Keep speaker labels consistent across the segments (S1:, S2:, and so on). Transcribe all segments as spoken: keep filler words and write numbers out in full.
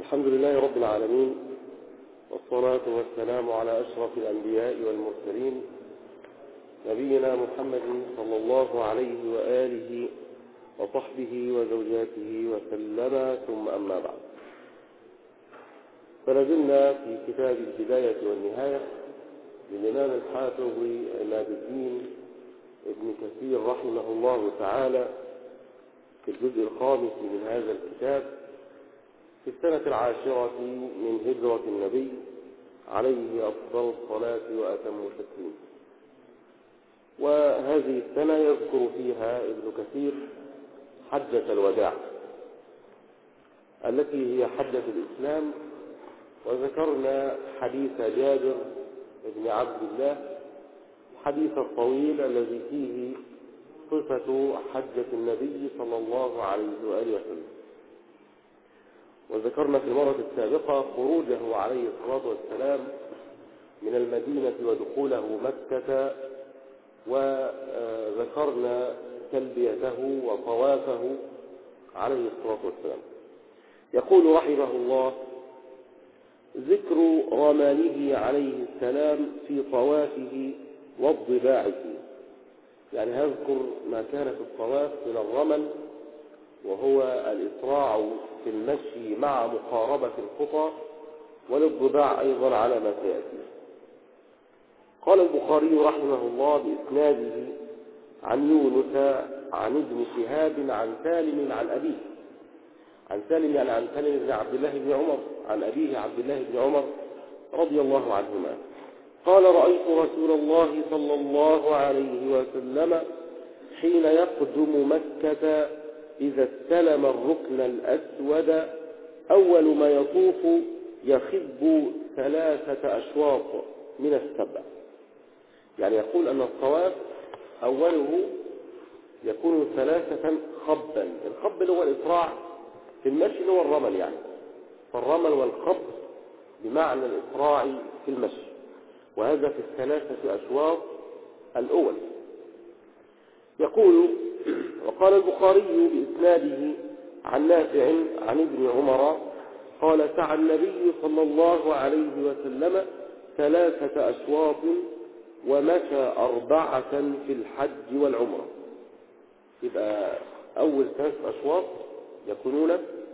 S1: الحمد لله رب العالمين، والصلاة والسلام على أشرف الأنبياء والمرسلين نبينا محمد صلى الله عليه وآله وصحبه وزوجاته وسلم، ثم أما بعد. فلازلنا في كتاب البداية والنهاية للإمام الحافظ عماد الدين ابن كثير رحمه الله تعالى في الجزء الخامس من هذا الكتاب في السنة العاشرة من هجرة النبي عليه أفضل الصلاة وأتم التسليم. وهذه السنة يذكر فيها ابن كثير حجة الوداع التي هي حجة الإسلام، وذكرنا حديث جابر بن عبد الله، الحديث الطويل الذي فيه صفة حجة النبي صلى الله عليه وآله وسلم. وذكرنا في المرة السابقة خروجه عليه الصلاة والسلام من المدينة ودخوله مكة، وذكرنا تلبيته وطوافه عليه الصلاة والسلام. يقول رحمه الله: ذكر رمانه عليه السلام في طوافه والضباع فيه، يعني هذكر ما كان في الطواف من الرمل، وهو الإسراع في المشي مع مقاربة الخطى، وللضباع أيضا على ما سيأتي. قال البخاري رحمه الله بإسناده عن يونس عن ابن شهاب عن سالم عن أبيه، عن سالم يعني عن سالم بن عبد الله بن عمر عن أبيه عبد الله بن عمر رضي الله عنهما قال: رأيت رسول الله صلى الله عليه وسلم حين يقدم مكة إذا استلم الركن الأسود أول ما يطوف يخب ثلاثة أشواط من السبع. يعني يقول أن الطواف أوله يكون ثلاثة خبا. الخب هو الإسراع في المشي، هو الرمل يعني، فالرمل والخب بمعنى الإسراع في المشي، وهذا في الثلاثة أشواط الأول. يقول: وقال البخاري بإسناده عن نافع عن ابن عمر قال: سعى النبي صلى الله عليه وسلم ثلاثة أشواط ومشى أربعة في الحج والعمرة. يبقى أول ثلاثة أشواط يكونون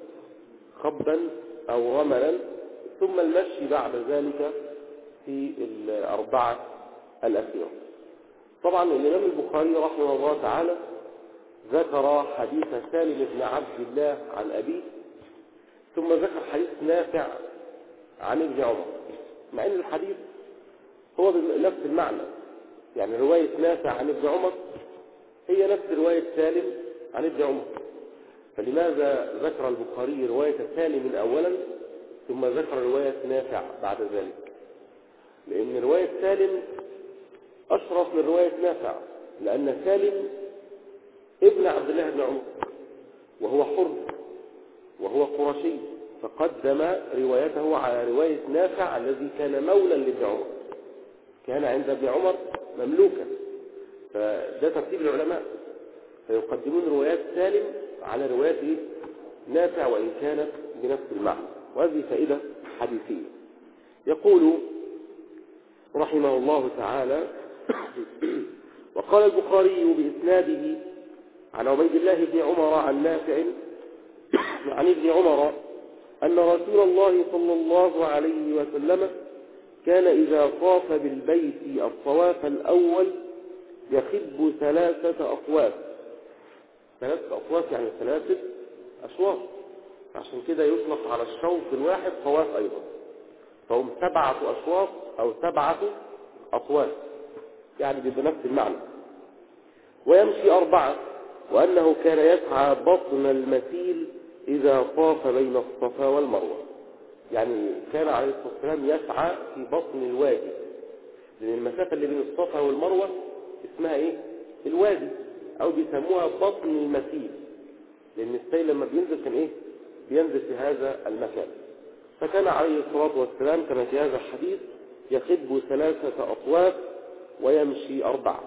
S1: خبا أو رملا، ثم المشي بعد ذلك في الأربعة الأخيرة. طبعا الإمام البخاري رحمه الله تعالى ذكر حديث سالم بن عبد الله عن أبيه، ثم ذكر حديث نافع عن ابن عمر، مع أن الحديث هو نفس المعنى، يعني رواية نافع عن ابن عمر هي نفس رواية سالم عن ابن عمر. فلماذا ذكر البخاري رواية سالم أولا ثم ذكر رواية نافع بعد ذلك؟ لأن رواية سالم أشرف من رواية نافع، لأن سالم ابن عبد الله بن عمر وهو حر وهو قرشي، فقدم روايته على رواية نافع الذي كان مولا لابن عمر، كان عند ابن عمر مملوكا. فده ترتيب العلماء، فيقدمون روايات سالم على روايات نافع وإن كانت بنفس المعنى، وهذه فائدة حديثية. يقول رحمه الله تعالى: وقال البخاري بإسناده عن عبيد الله بن عمر عن نافع عن ابن عمر أن رسول الله صلى الله عليه وسلم كان إذا طاف بالبيت الطواف الأول يخب ثلاثة أطواف. ثلاثة أطواف يعني ثلاثة أشواط، عشان كده يطلق على الشوط الواحد طواف أيضا، فهم سبعة أشواط أو سبعة أطواف، يعني بنفس المعنى. ويمشي أربعة، وأنه كان يسعى بطن المسيل إذا طاف بين الصفا والمروة، يعني كان عليه الصلاة والسلام يسعى في بطن الوادي، لأن المسافة اللي بين الصفا والمروة اسمها إيه؟ الوادي، أو بيسموها بطن المسيل، لأن السيل لما بينزل كان إيه؟ بينزل في هذا المكان. فكان عليه الصلاة والسلام كما في هذا الحديث يخب ثلاثة أطواف ويمشي أربعة.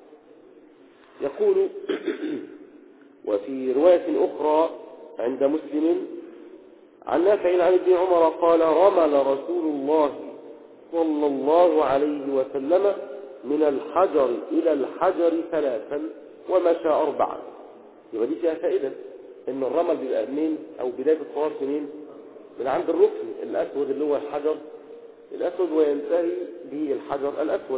S1: يقول: وفي رواية أخرى عند مسلم عن نافع عن ابن عمر قال رمل رسول الله صلى الله عليه وسلم من الحجر إلى الحجر ثلاثا ومشى أربعا. يبقى دي فيها فائدة إن الرمل بيبقى منين أو بداية الطواف منين؟ من عند الركن الأسود اللي هو الحجر الأسود وينتهي بالحجر الأسود.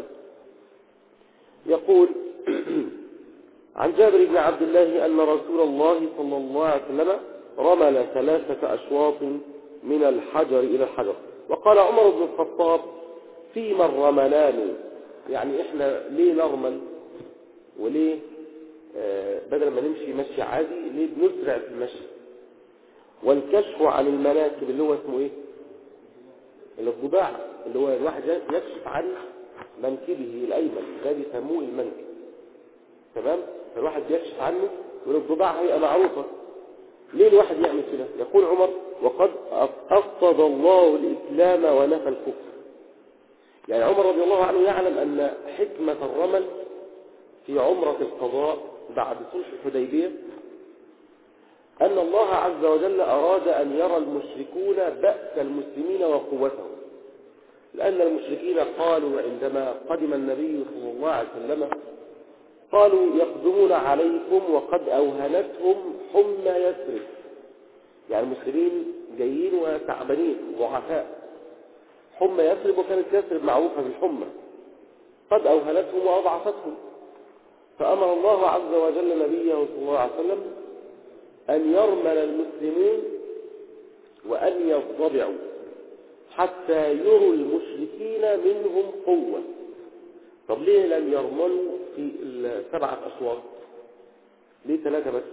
S1: يقول عن جابر بن عبد الله أن رسول الله صلى الله عليه وسلم رمل ثلاثة أشواط من الحجر إلى الحجر. وقال عمر بن الخطاب فيما الرملان، يعني إحنا ليه نرمل وليه آه بدل ما نمشي مشي عادي ليه بنسرع في المشي؟ والكشف عن المناكب اللي هو اسمه إيه؟ الضباع، اللي هو الواحد يكشف عن منكبه الأيمن، ده بيسموه المنكب. تمام؟ فالواحد بيكشف عنه والضباع هي معروفة. ليه الواحد يعمل كده؟ يقول عمر وقد أفقد الله الإسلام ونفى الكفر. يعني عمر رضي الله عنه يعلم أن حكمة الرمل في عمرة القضاء بعد صلح الحديبية أن الله عز وجل أراد أن يرى المشركون بأس المسلمين وقوتهم، لأن المشركين قالوا عندما قدم النبي صلى الله عليه وسلم قالوا يقدمون عليكم وقد أوهنتهم حمى يثرب، يعني المسلمين جايين وتعبانين ضعفاء. حمى يثرب، وكانت يثرب معروفة بالحمى، قد أوهنتهم وأضعفتهم. فأمر الله عز وجل نبيه صلى الله عليه وسلم أن يرمل المسلمين وأن يضبعوا حتى يروا المشركين منهم قوة. طب ليه لم يرملوا في السبعة أشواط؟ ليه ثلاثة بس؟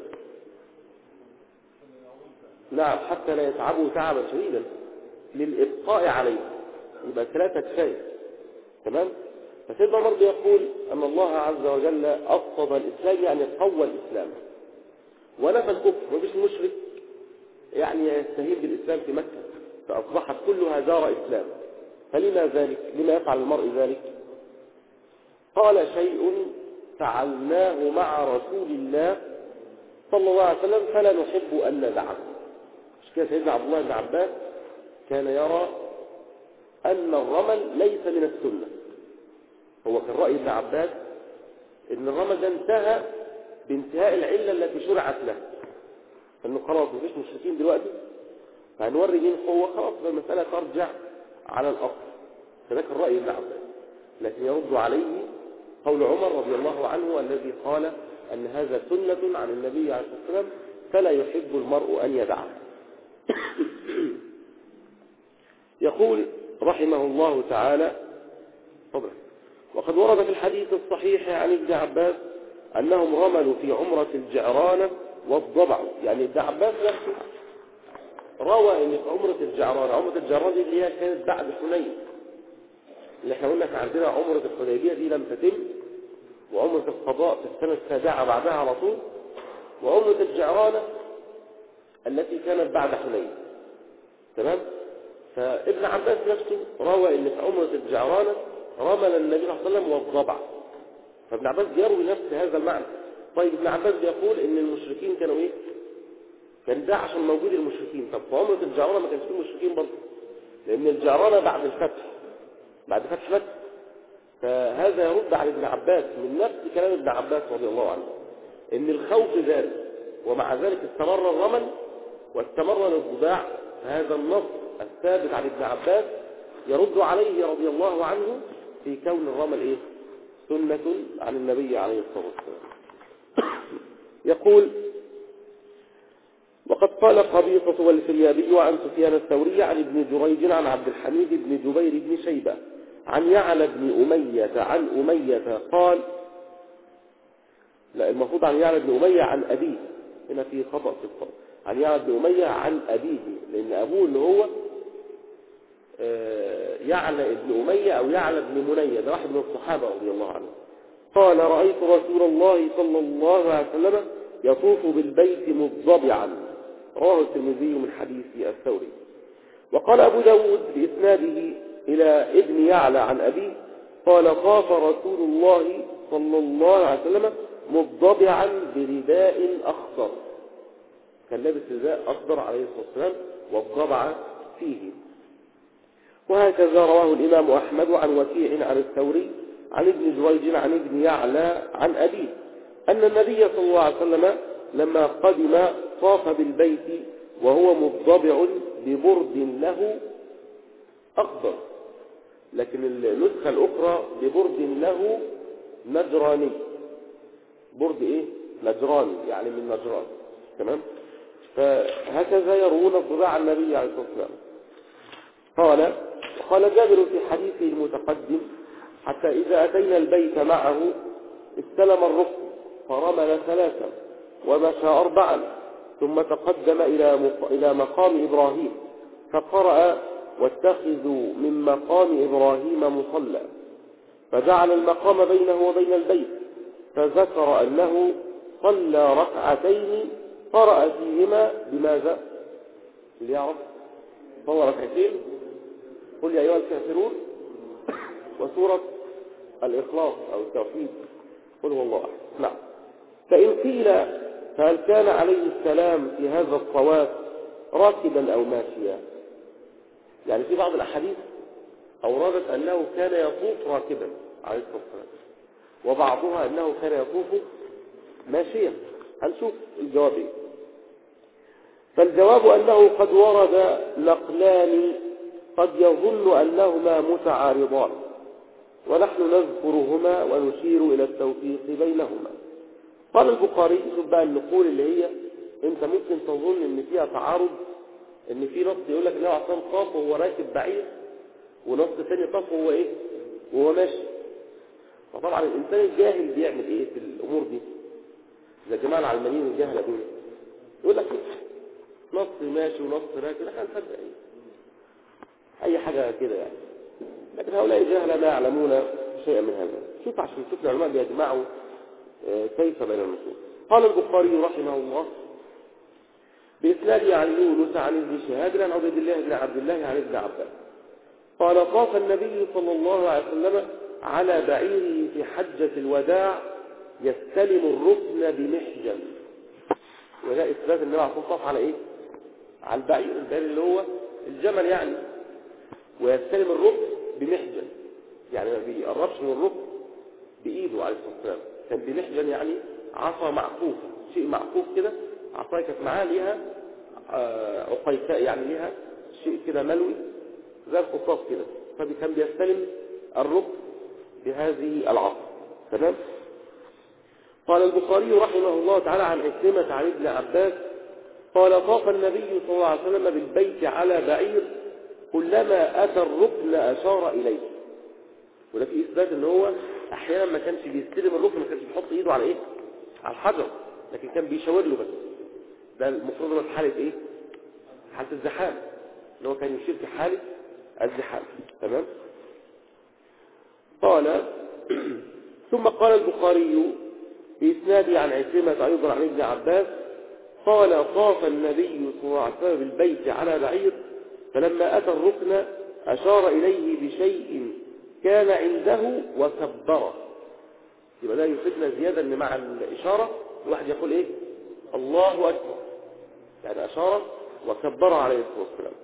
S1: نعم، حتى لا يتعبوا تعبا شديدا للإبقاء عليه، يبقى ثلاثة كفاية. تمام؟ فسيدنا عمر يقول أن الله عز وجل أفضل الإسلام، يعني قوى الإسلام ونفى الكفر. مفيش مشرك يعني يستهين بالإسلام في مكة، فأصبحت كلها دار إسلام. فلما ذلك؟ لما يفعل المرء ذلك؟ قال شيء فعلناه مع رسول الله صلى الله عليه وسلم فلا نحب أن ندعه. مش كده سيدنا عبد الله بن عباس كان يرى أن الرمل ليس من السنة. هو كان رأي ابن عباس أن الرمل ده انتهى بانتهاء العلة التي شرعت له، أنه خلاص مفيش مشركين دلوقتي، فهنوري مين قوة، خلاص المسألة ترجع على الأصل. فذاك الرأي ابن عباس، لكن يرد عليه قول عمر رضي الله عنه الذي قال أن هذا سنة عن النبي عليه الصلاة والسلام فلا يحب المرء أن يدعه. يقول رحمه الله تعالى طبعا وقد ورد في الحديث الصحيح عن ابن عباس أنهم رملوا في عمرة الجعرانة والضبع. يعني ابن عباس نفسه روى أن في عمرة الجعرانة، عمرة الجعرانة دي اللي هي كانت بعد حنين، اللي احنا قلنا كان عندنا عمرة الحديبية دي لم تتم، وعمرة القضاء في السنة السابعة بعدها على طول، وعمرة الجعرانة التي كانت بعد حنين. تمام؟ فابن عباس نفسه روى ان في عمرة الجعرانة رمل النبي صلى الله عليه وسلم والضبع. فابن عباس بيروي نفس هذا المعنى. طيب ابن عباس بيقول ان المشركين كانوا ايه؟ كان ده عشان موجود المشركين. طب في عمرة الجعرانة ما كانش فيه مشركين برضه، لان الجعرانة بعد الفتح، بعد فتح مكة. فهذا يرد على ابن عباس من نفس كلام ابن عباس رضي الله عنه ان الخوف زاد، ومع ذلك استمر الرمل واستمر الضباع. هذا النص الثابت عن ابن عباس يرد عليه رضي الله عنه في كون الرمل ايه؟ سنة عن النبي عليه الصلاة والسلام. يقول وقد قال قبيصة والفريابي وعن سفيان الثوري عن ابن جريج عن عبد الحميد بن جبير بن شيبة عن يعلى بن أمية عن أمية قال، لا المفروض عن يعلى بن أمية عن أبيه، هنا في خطأ في الطرق، عن يعلى بن أمية عن أبيه، لأن أبوه اللي هو يعلى بن أمية أو يعلى بن منية، ده واحد من الصحابة رضي الله عنه. قال رأيت رسول الله صلى الله عليه وسلم يطوف بالبيت مضبعا، رواه الترمذي من حديث الثوري. وقال أبو داود بإسناده إلى ابن يعلى عن أبيه قال طاف رسول الله صلى الله عليه وسلم مضبعا برداء أخضر. كان لابس رداء أخضر عليه الصلاة والسلام والضبع فيه. وهكذا رواه الإمام أحمد عن وكيع عن الثوري عن ابن جريج عن ابن يعلى عن أبيه أن النبي صلى الله عليه وسلم لما قدم طاف بالبيت وهو مضبع ببرد له أخضر، لكن النسخة الأخرى ببرد له نجراني. برد إيه؟ نجراني، يعني من نجران. تمام؟ فهكذا يروون الضباع عن النبي عليه الصلاة والسلام. قال وقال جابر في حديثه المتقدم: حتى إذا أتينا البيت معه استلم الركن فرمل ثلاثا ومشى أربعا، ثم تقدم إلى إلى مقام إبراهيم فقرأ: واتخذوا من مقام إبراهيم مصلى، فجعل المقام بينه وبين البيت، فذكر أنه صلى ركعتين قرأ فيهما بماذا؟ اللي يعرف صلى ركعتين قل يا أيها الكافرون وسورة الإخلاص أو التوحيد قل هو الله أحد. نعم. فإن قيل فهل كان عليه السلام في هذا الطواف راكبا أو ماشيا؟ يعني في بعض الأحاديث أوردت أنه كان يطوف راكبا عليه الصلاة والسلام، وبعضها أنه كان يطوف ماشيا. هنشوف الجواب إيه. فالجواب أنه قد ورد نقلان قد يظن أنهما متعارضان، ونحن نذكرهما ونشير إلى التوفيق بينهما. قال البخاري: شوف بقى النقول اللي هي انت ممكن تظن ان فيها تعارض، ان في نص يقول لك انه عصام طاف وهو راكب بعير، ونص ثاني طاف وهو ايه وهو ماشي. فطبعا الانسان الجاهل بيعمل ايه في الامور دي؟ زي الجماعه العلمانيين الجاهله دول يقول لك نص ماشي ونص راكب، احنا نصدق ايه اي حاجه كده يعني. لكن هؤلاء الجهله لا يعلمون شيئا من هذا. شوف عشان شوف العلماء بيجمعوا كيف بين النصوص. قال البخاري رحمه الله بإسناد عن يونس عن ابن شهاب عن عبد الله بن عبد الله عن ابن عباس قال: طاف النبي صلى الله عليه وسلم على بعيره في حجة الوداع يستلم الركن بمحجن. وده إثبات النبي عليه الصلاة طاف على إيه؟ على البعير، البعير اللي هو الجمل يعني، ويستلم الركن بمحجن، يعني ما بيقربش من الركن بإيده عليه الصلاة والسلام. كان بمحجن يعني عصا معقوف، شيء معقوف كده، عصاية كانت معاه ليها عقيتاء، يعني ليها شيء كده ملوي زي القصاص كده، فكان بيستلم الركن بهذه العصا. تمام. قال البخاري رحمه الله تعالى عن عكرمة عن ابن عباس قال: طاف النبي صلى الله عليه وسلم بالبيت على بعير كلما أتى الركن أشار إليه. وده في إثبات ان هو احيانا ما كانش بيستلم الركن، ما كانش بيحط ايده على ايه على الحجر، لكن كان بيشاور له بس. ده المفروض في حاله ايه حاله الزحام، اللي هو كان يشير في حاله الزحام. تمام. قال ثم قال البخاري بإسناده عن عكرمة أيضا عن ابن عباس قال: طاف النبي صلى الله عليه وسلم بالبيت على بعير فلما أتى الركن أشار إليه بشيء كان عنده وكبره. يبقى ده يفيدنا زيادة ان مع الإشارة الواحد يقول ايه الله أكبر، يعني أشار وكبر عليه الصلاة والسلام.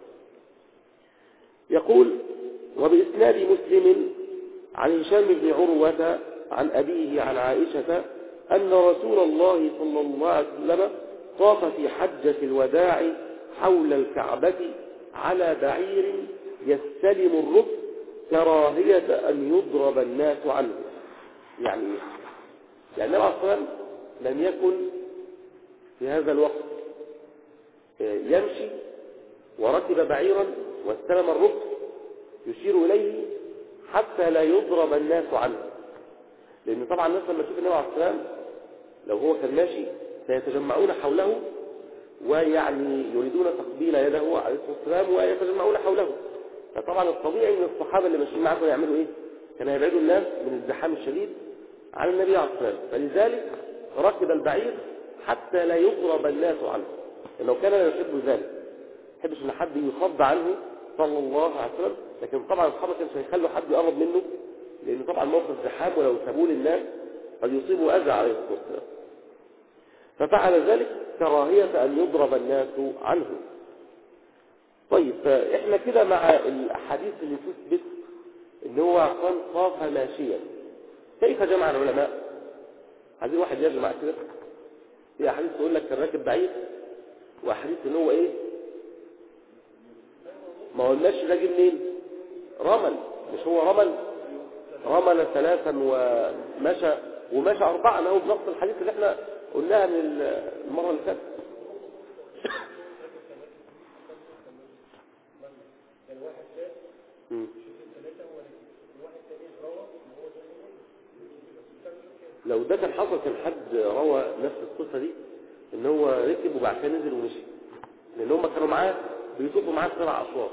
S1: يقول: وبإسناد مسلم عن هشام بن عروة عن أبيه عن عائشة أن رسول الله صلى الله عليه وسلم طاف في حجة الوداع حول الكعبة على بعير يستلم الركن كراهية أن يضرب الناس عنه. يعني ايه؟ يعني النبي عليه الصلاة والسلام لم يكن في هذا الوقت يمشي وركب بعيرا واستلم الركن يشير إليه حتى لا يضرب الناس عنه، لأن طبعا الناس لما تشوف النبي عليه الصلاة والسلام لو هو كان ماشي سيتجمعون حوله، ويعني يريدون تقبيل يده عليه الصلاة والسلام ويتجمعون حوله. فطبعا الطبيعي من الصحابة اللي ماشيين معه يعملوا ايه؟ كانوا يبعدوا الناس من الزحام الشديد عن النبي عليه الصلاة والسلام، فلذلك ركب البعير حتى لا يضرب الناس عنه، لأنه كان لا يحب ذلك، ما يحبش ان حد يخض عنه صلى الله عليه وسلم. لكن طبعا الصحابة كانوا هيخلوا حد يقرب منه، لأن طبعا موقف زحام ولو سابوه للناس قد يصيبوا أذى عليه الصلاة والسلام. ففعل ذلك كراهية أن يضرب الناس عنه. طيب فإحنا كده مع الأحاديث اللي تثبت إن هو كان طاف ماشيا، كيف جمع العلماء؟ عايزين واحد يجمع كده. في أحاديث تقول لك كان راكب بعيد، وأحاديث إن هو إيه؟ ما قلناش راجل مين؟ رمل، مش هو رمل؟ رمل ثلاثا ومشى ومشى أربعا، أهو بنص الحديث اللي احنا قلناها من المرة اللي فاتت. لو ده كان حصل كان حد روى نفس القصة دي، ان هو ركب وبعد كده نزل ومشي، لان هم كانوا معاه بيطوفوا معاه سبع اشواط.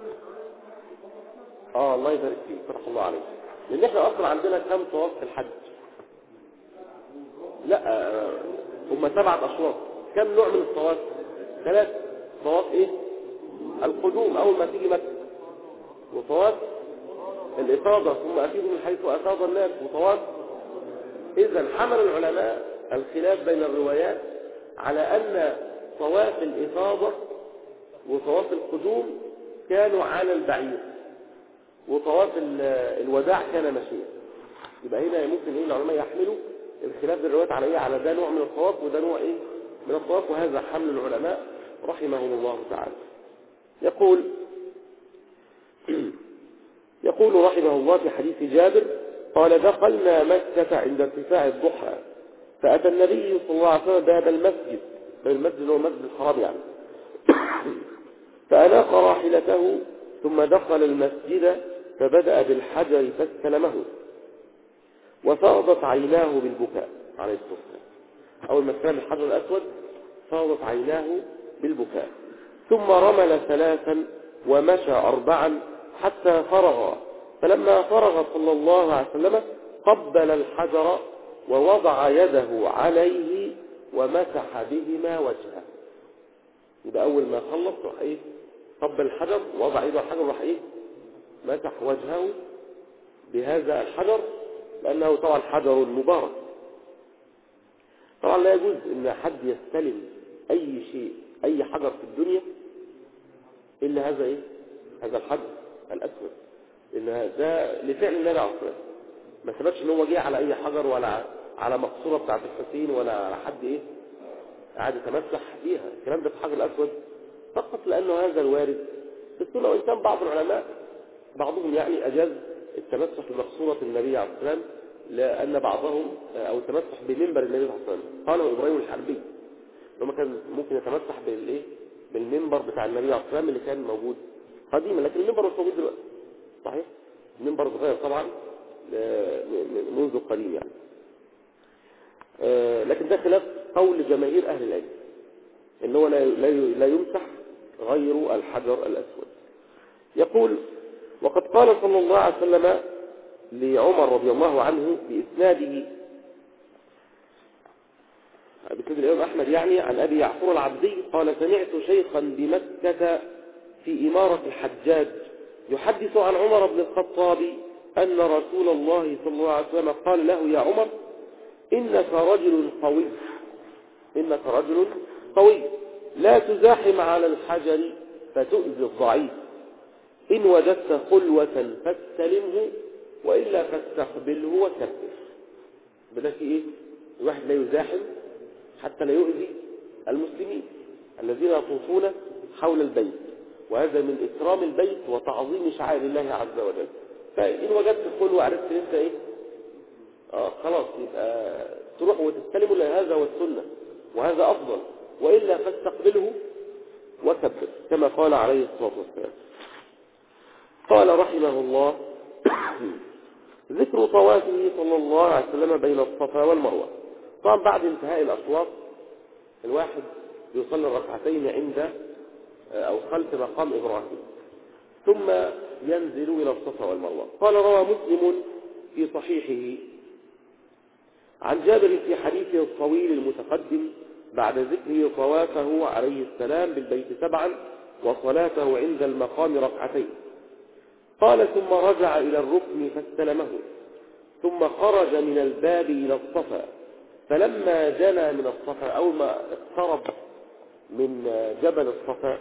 S1: اه الله يبارك فيك، فتح الله عليك. لان احنا اصلا عندنا كم طواف في الحج؟ لا آه، هم سبعة اشواط. كم نوع من الطواف؟ ثلاث. طواف ايه؟ القدوم اول ما تيجي مكة، وطواف الافاضة ثم افيضوا من حيث افاض الناس، وطواف. اذا حمل العلماء الخلاف بين الروايات على ان طواف الافاضة وطواف القدوم كانوا على البعير، وطواف الوداع كان مشيا. يبقى هنا ممكن ايه العلماء يحملوا الخلاف بالروايات على ايه؟ على ده نوع من الطواف وده نوع ايه من الطواف، وهذا حمل العلماء رحمهم الله تعالى. يقول يقول رحمه الله في حديث جابر قال: دخلنا مكة عند ارتفاع الضحى، فأتى النبي صلى الله عليه وسلم بهذا المسجد، المسجد هو مسجد الحرام يعني، فأناق راحلته ثم دخل المسجد فبدأ بالحجر فاستلمه، وفاضت عيناه بالبكاء عليه الصلاة والسلام. أول ما استلم الحجر الأسود فاضت عيناه بالبكاء، ثم رمل ثلاثا ومشى أربعا حتى فرغ، فلما فرغ صلى الله عليه وسلم قبل الحجر ووضع يده عليه ومسح بهما وجهه. يبقى أول ما خلص راح إيه؟ قبل الحجر ووضع يده على الحجر وراح إيه؟ مسح وجهه بهذا الحجر، لأنه طبعا حجر مبارك. طبعا لا يجوز ان حد يستلم اي شيء اي حجر في الدنيا الا هذا ايه هذا الحجر الاسود، ان هذا لفعل النبي عليه الصلاه والسلام. ما ثبتش ان هو جه على اي حجر ولا على مقصوره بتاعه الحسين ولا على حد ايه قاعد يتمسح فيها. الكلام ده في الحجر الاسود فقط لانه هذا الوارد في السنه، وان كان بعض العلماء بعضهم يعني اجاز التمسح بمقصوره النبي عليه الصلاه والسلام، لأن بعضهم أو التمسح بمنبر النبي صلى الله عليه وسلم. قالوا إبراهيم الحربي لما كان ممكن يتمسح بالإيه بالمنبر بتاع النبي عليه الصلاة والسلام اللي كان موجود قديما، لكن المنبر مش موجود دلوقتي. صحيح؟ المنبر اتغير طبعا منذ قليل يعني. لكن ده خلاف قول جماهير أهل العلم إن هو لا يمسح غير الحجر الأسود. يقول: وقد قال صلى الله عليه وسلم لعمر رضي الله عنه بإسناده بسند الإمام أحمد يعني عن أبي يعفور العبدي قال: سمعت شيخا بمكة في إمارة الحجاج يحدث عن عمر بن الخطاب أن رسول الله صلى الله عليه وسلم قال له: يا عمر، إنك رجل قوي إنك رجل قوي لا تزاحم على الحجر فتؤذي الضعيف، إن وجدت خلوة فاستلمه وإلا فاستقبله وكبر. بدأ في إيه؟ الواحد لا يزاحم حتى لا يؤذي المسلمين الذين يطوفون حول البيت، وهذا من إكرام البيت وتعظيم شعائر الله عز وجل. فإن وجدت خلوة عرفت أنت إيه؟ آه خلاص يبقى تروح وتستلمه، لهذا والسنة وهذا أفضل، وإلا فاستقبله وكبر كما قال عليه الصلاة والسلام. قال رحمه الله: ذكر طوافه صلى الله عليه وسلم بين الصفا والمروة. طبعا بعد انتهاء الأطواف الواحد يصلي الركعتين عند أو خلف مقام إبراهيم، ثم ينزل إلى الصفا والمروة. قال: روى مسلم في صحيحه عن جابر في حديثه الطويل المتقدم بعد ذكره طوافه عليه السلام بالبيت سبعا وصلاته عند المقام ركعتين، قال: ثم رجع إلى الركن فاستلمه، ثم خرج من الباب إلى الصفا، فلما جنى من الصفا أو ما اقترب من جبل الصفا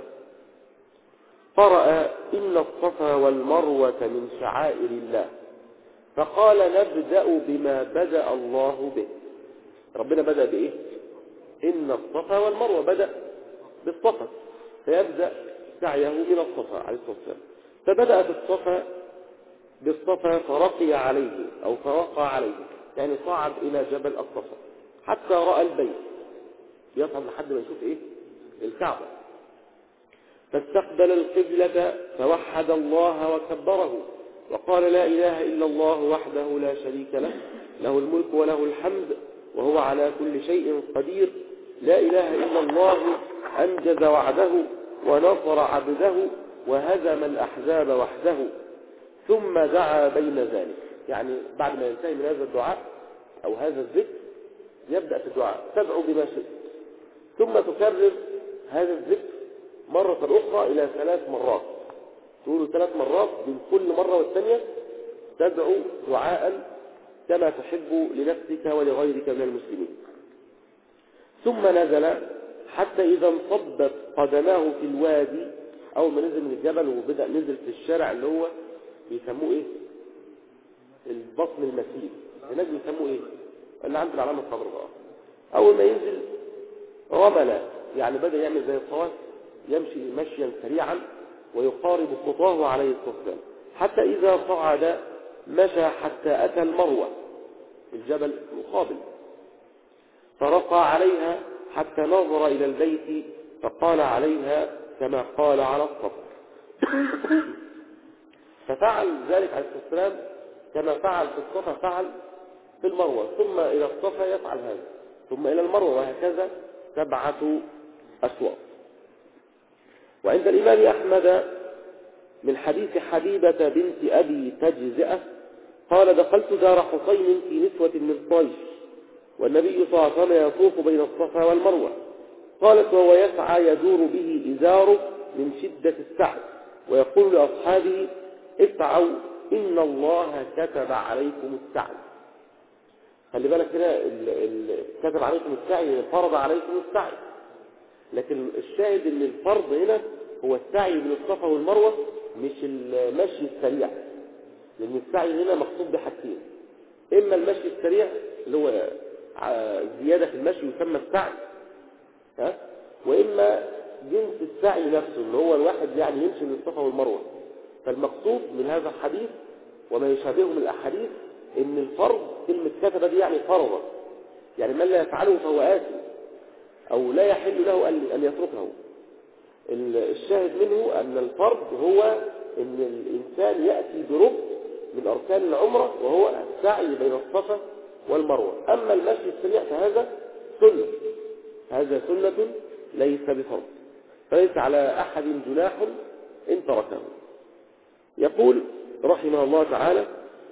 S1: قرأ إن الصفا والمروة من شعائر الله، فقال نبدأ بما بدأ الله به. ربنا بدأ بإيه؟ إن الصفا والمروة، بدأ بالصفا، فيبدأ سعيه من الصفا عليه الصلاة والسلام. فبدأ بالصفا بالصفا فرقي عليه أو فرقى عليه، يعني صعد إلى جبل الصفا حتى رأى البيت، يصعد لحد ما يشوف إيه؟ الكعبة. فاستقبل القبلة فوحد الله وكبره وقال لا إله إلا الله وحده لا شريك له، له الملك وله الحمد وهو على كل شيء قدير، لا إله إلا الله أنجز وعده ونصر عبده وهزم الأحزاب وحده. ثم دعا بين ذلك، يعني بعد ما ينتهي من هذا الدعاء أو هذا الذكر يبدأ في الدعاء، تدعو بما شئت، ثم تكرر هذا الذكر مرة أخرى إلى ثلاث مرات، تقول ثلاث مرات بين كل مرة والثانية تدعو دعاء كما تحب لنفسك ولغيرك من المسلمين. ثم نزل حتى إذا انصبت قدماه في الوادي، أول ما نزل من الجبل وبدأ نزل في الشارع اللي هو بيسموه إيه؟ البطن المسيل، هناك بيسموه إيه؟ اللي عند العلامة الصبر بقى. أول ما ينزل رمل، يعني بدأ يعمل زي الطواف، يمشي مشيا سريعا ويقارب خطاه عليه الصلاة والسلام، حتى إذا صعد مشى حتى أتى المروة الجبل المقابل، فرقى عليها حتى نظر إلى البيت فقال عليها كما قال على الصفا. ففعل ذلك عليه الصلاة والسلام كما فعل في الصفا فعل في المروة، ثم إلى الصفا يفعل هذا، ثم إلى المروة، وهكذا سبعة أشواط. وعند الإمام أحمد من حديث حبيبة بنت أبي تجزئة قال دخلت دار حسين في نسوة من قريش والنبي صلى الله عليه وسلم يطوف بين الصفا والمروة، قالت وهو يسعى يدور به إزاره من شدة السعي ويقول لأصحابه اسعوا إن الله كتب عليكم السعي. خلي بالك هنا كتب عليكم السعي، فرض عليكم السعي، لكن الشاهد ان الفرض هنا هو السعي بين الصفا والمروة مش المشي السريع، لان السعي هنا مقصود بحاجتين، اما المشي السريع اللي هو زيادة في المشي يسمى السعي، ها؟ واما جنس السعي نفسه اللي هو الواحد يعني يمشي من الصفا والمروة. فالمقصود من هذا الحديث وما يشابهه من الاحاديث ان الفرض كلمة كتب دي يعني فرض، يعني من لا يفعله فهو آثم أو لا يحل له أن يتركه. الشاهد منه أن الفرض هو أن الإنسان يأتي بركن من أركان العمرة وهو السعي بين الصفا والمروة. أما المشي السريع فهذا سنة، هذا سنة ليس بفرض، فليس على أحد جناح إن تركه. يقول رحمه الله تعالى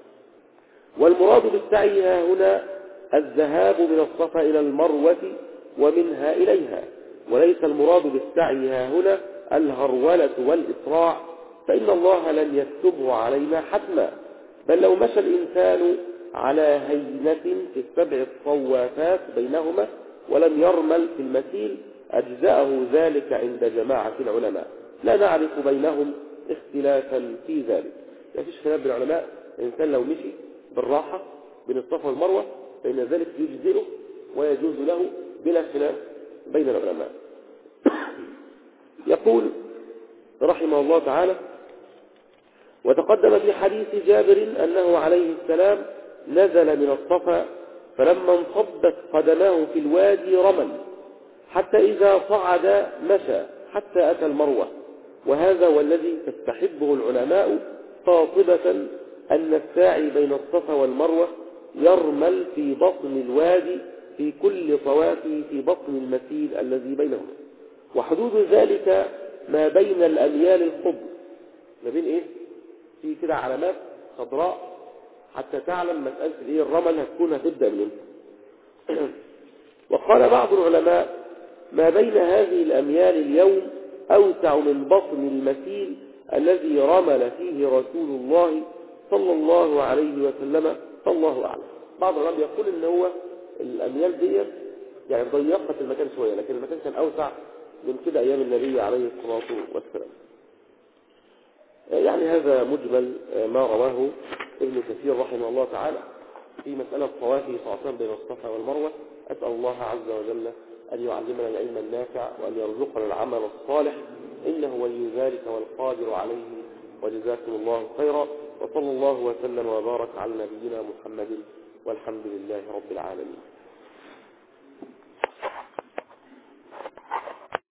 S1: والمراد بالسعي ها هنا الذهاب من الصفا إلى المروة ومنها إليها، وليس المراد بالسعي ها هنا الهرولة والإسراع، فإن الله لن يكتبه علينا حتما، بل لو مشى الإنسان على هينة في السبع الطوافات بينهما ولم يرمل في المسيل أجزأه ذلك عند جماعة العلماء، لا نعرف بينهم اختلافا في ذلك. لا فيش خلاف بين العلماء، الإنسان لو مشي بالراحة بين الصفا والمروة فإن ذلك يجزئه ويجوز له بلا خلاف بين العلماء. يقول رحمه الله تعالى وتقدم في حديث جابر أنه عليه السلام نزل من الصفا فلما انصبت قدماه في الوادي رمل حتى إذا صعد مشى حتى أتى المروة، وهذا والذي تستحبه العلماء قاطبة أن الساعي بين الصفا والمروة يرمل في بطن الوادي في كل طوافه في بطن المسيل الذي بينهما، وحدود ذلك ما بين الأميال الخضر، ما بين إيه؟ في كده علامات خضراء حتى تعلم مسألة إيه الرمل هتكون هتبدأ من إمتى. وقال بعض العلماء ما بين هذه الأميال اليوم أوسع من بطن المسيل الذي رمل فيه رسول الله صلى الله عليه وسلم، فالله أعلم. بعض العلماء يقول إن هو الأميال دي يعني ضيقت المكان شوية، لكن المكان كان أوسع من كده أيام النبي عليه الصلاة والسلام. يعني هذا مجمل ما رواه ابن كثير رحمه الله تعالى في مسألة طوافه صلى الله عليه وسلم بين الصفا والمروة. أسأل الله عز وجل أن يعلمنا العلم النافع وأن يرزقنا العمل الصالح، إنه ولي ذلك والقادر عليه. وجزاكم الله خيرا، وصلى الله وسلم وبارك على نبينا محمد، والحمد لله رب العالمين.